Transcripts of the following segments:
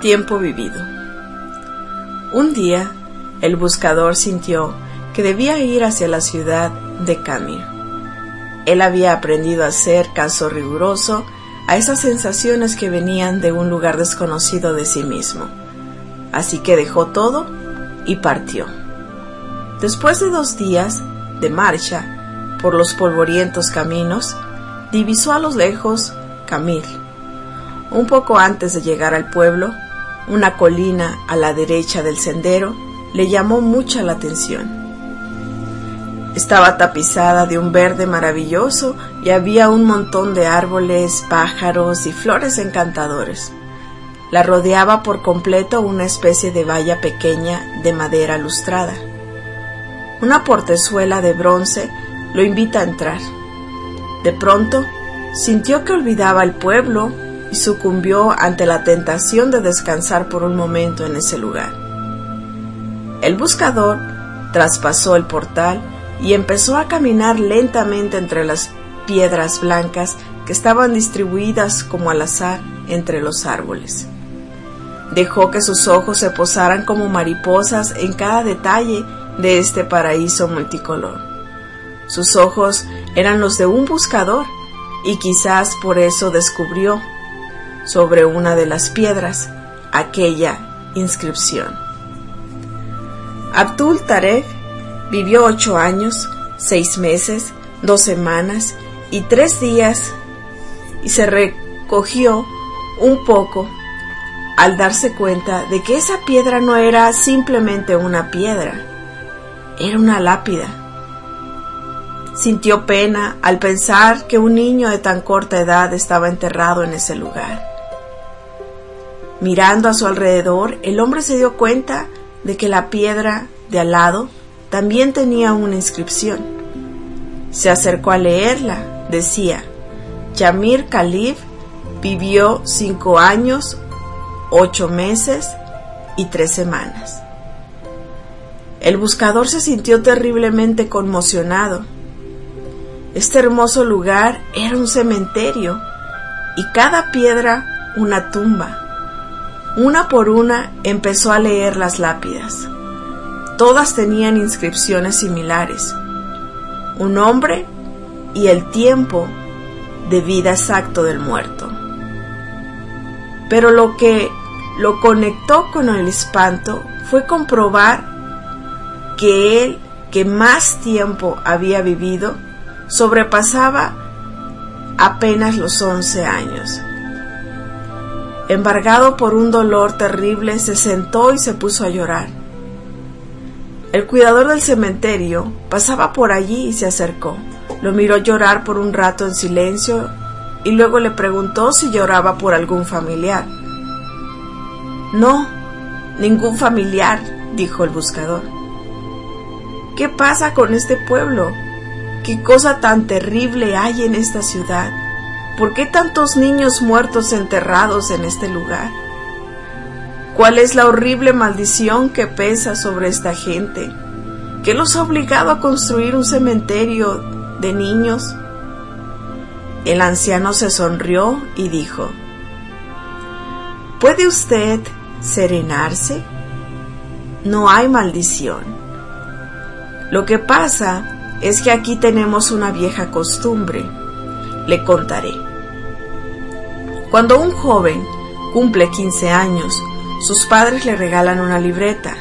Tiempo vivido. Un día, el buscador sintió que debía ir hacia la ciudad de Camir. Él había aprendido a hacer caso riguroso a esas sensaciones que venían de un lugar desconocido de sí mismo. Así que dejó todo y partió. Después de 2 días de marcha por los polvorientos caminos, divisó a lo lejos Camir. Un poco antes de llegar al pueblo, una colina a la derecha del sendero le llamó mucha la atención. Estaba tapizada de un verde maravilloso y había un montón de árboles, pájaros y flores encantadores. La rodeaba por completo una especie de valla pequeña de madera lustrada. Una portezuela de bronce lo invita a entrar. De pronto, sintió que olvidaba el pueblo y sucumbió ante la tentación de descansar por un momento en ese lugar. El buscador traspasó el portal y empezó a caminar lentamente entre las piedras blancas que estaban distribuidas como al azar entre los árboles. Dejó que sus ojos se posaran como mariposas en cada detalle de este paraíso multicolor. Sus ojos eran los de un buscador y quizás por eso descubrió sobre una de las piedras aquella inscripción. Abdul Tarek vivió 8 años, 6 meses, 2 semanas y 3 días y se recogió un poco al darse cuenta de que esa piedra no era simplemente una piedra, era una lápida. Sintió pena al pensar que un niño de tan corta edad estaba enterrado en ese lugar. Mirando a su alrededor, el hombre se dio cuenta de que la piedra de al lado también tenía una inscripción. Se acercó a leerla. Decía: Jamir Khalif vivió 5 años, 8 meses y 3 semanas. El buscador se sintió terriblemente conmocionado. Este hermoso lugar era un cementerio y cada piedra una tumba. Una por una empezó a leer las lápidas. Todas tenían inscripciones similares. Un nombre y el tiempo de vida exacto del muerto. Pero lo que lo conectó con el espanto fue comprobar que él, que más tiempo había vivido, sobrepasaba apenas los 11 años. Embargado por un dolor terrible, se sentó y se puso a llorar. El cuidador del cementerio pasaba por allí y se acercó. Lo miró llorar por un rato en silencio y luego le preguntó si lloraba por algún familiar. No, ningún familiar, dijo el buscador. ¿Qué pasa con este pueblo? ¿Qué cosa tan terrible hay en esta ciudad? ¿Por qué tantos niños muertos enterrados en este lugar? ¿Cuál es la horrible maldición que pesa sobre esta gente? ¿Qué los ha obligado a construir un cementerio de niños? El anciano se sonrió y dijo: ¿Puede usted serenarse? No hay maldición. Lo que pasa es que aquí tenemos una vieja costumbre. Le contaré. Cuando un joven cumple 15 años, sus padres le regalan una libreta,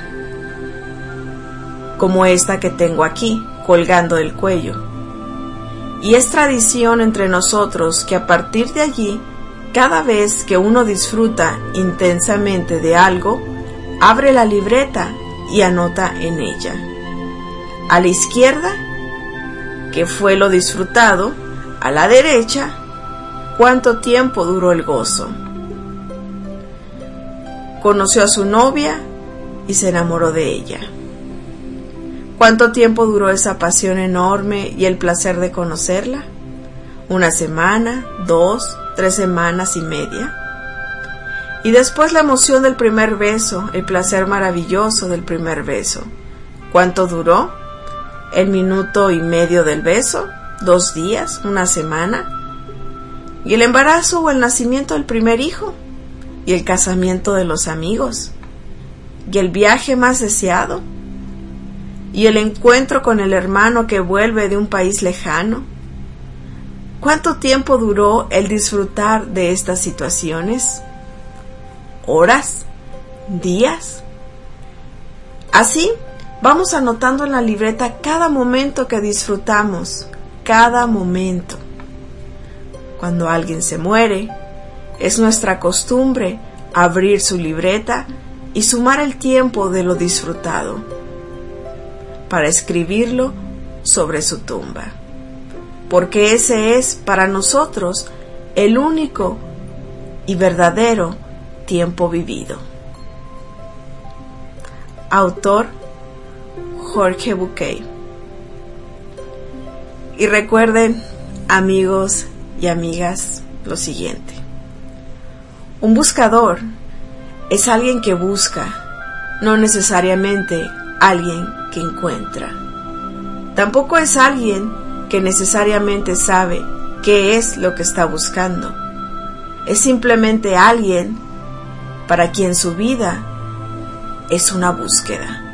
como esta que tengo aquí, colgando del cuello. Y es tradición entre nosotros que a partir de allí, cada vez que uno disfruta intensamente de algo, abre la libreta y anota en ella. A la izquierda, que fue lo disfrutado; a la derecha, cuánto tiempo duró el gozo. Conoció a su novia y se enamoró de ella. ¿Cuánto tiempo duró esa pasión enorme y el placer de conocerla? 1 semana, 2, 3 semanas y media. Y después la emoción del primer beso, el placer maravilloso del primer beso. ¿Cuánto duró? ¿1 minuto y medio del beso? 2 días, 1 semana. ¿Y el embarazo o el nacimiento del primer hijo? y el casamiento de los amigos, y el viaje más deseado, y el encuentro con el hermano que vuelve de un país lejano. ¿Cuánto tiempo duró el disfrutar de estas situaciones? ¿Horas? ¿Días? Así, vamos anotando en la libreta cada momento que disfrutamos, cada momento. Cuando alguien se muere, es nuestra costumbre abrir su libreta y sumar el tiempo de lo disfrutado, para escribirlo sobre su tumba, porque ese es para nosotros el único y verdadero tiempo vivido. Autor Jorge Bucay. Y recuerden, amigos y amigas, lo siguiente: un buscador es alguien que busca, no necesariamente alguien que encuentra. Tampoco es alguien que necesariamente sabe qué es lo que está buscando. Es simplemente alguien para quien su vida es una búsqueda.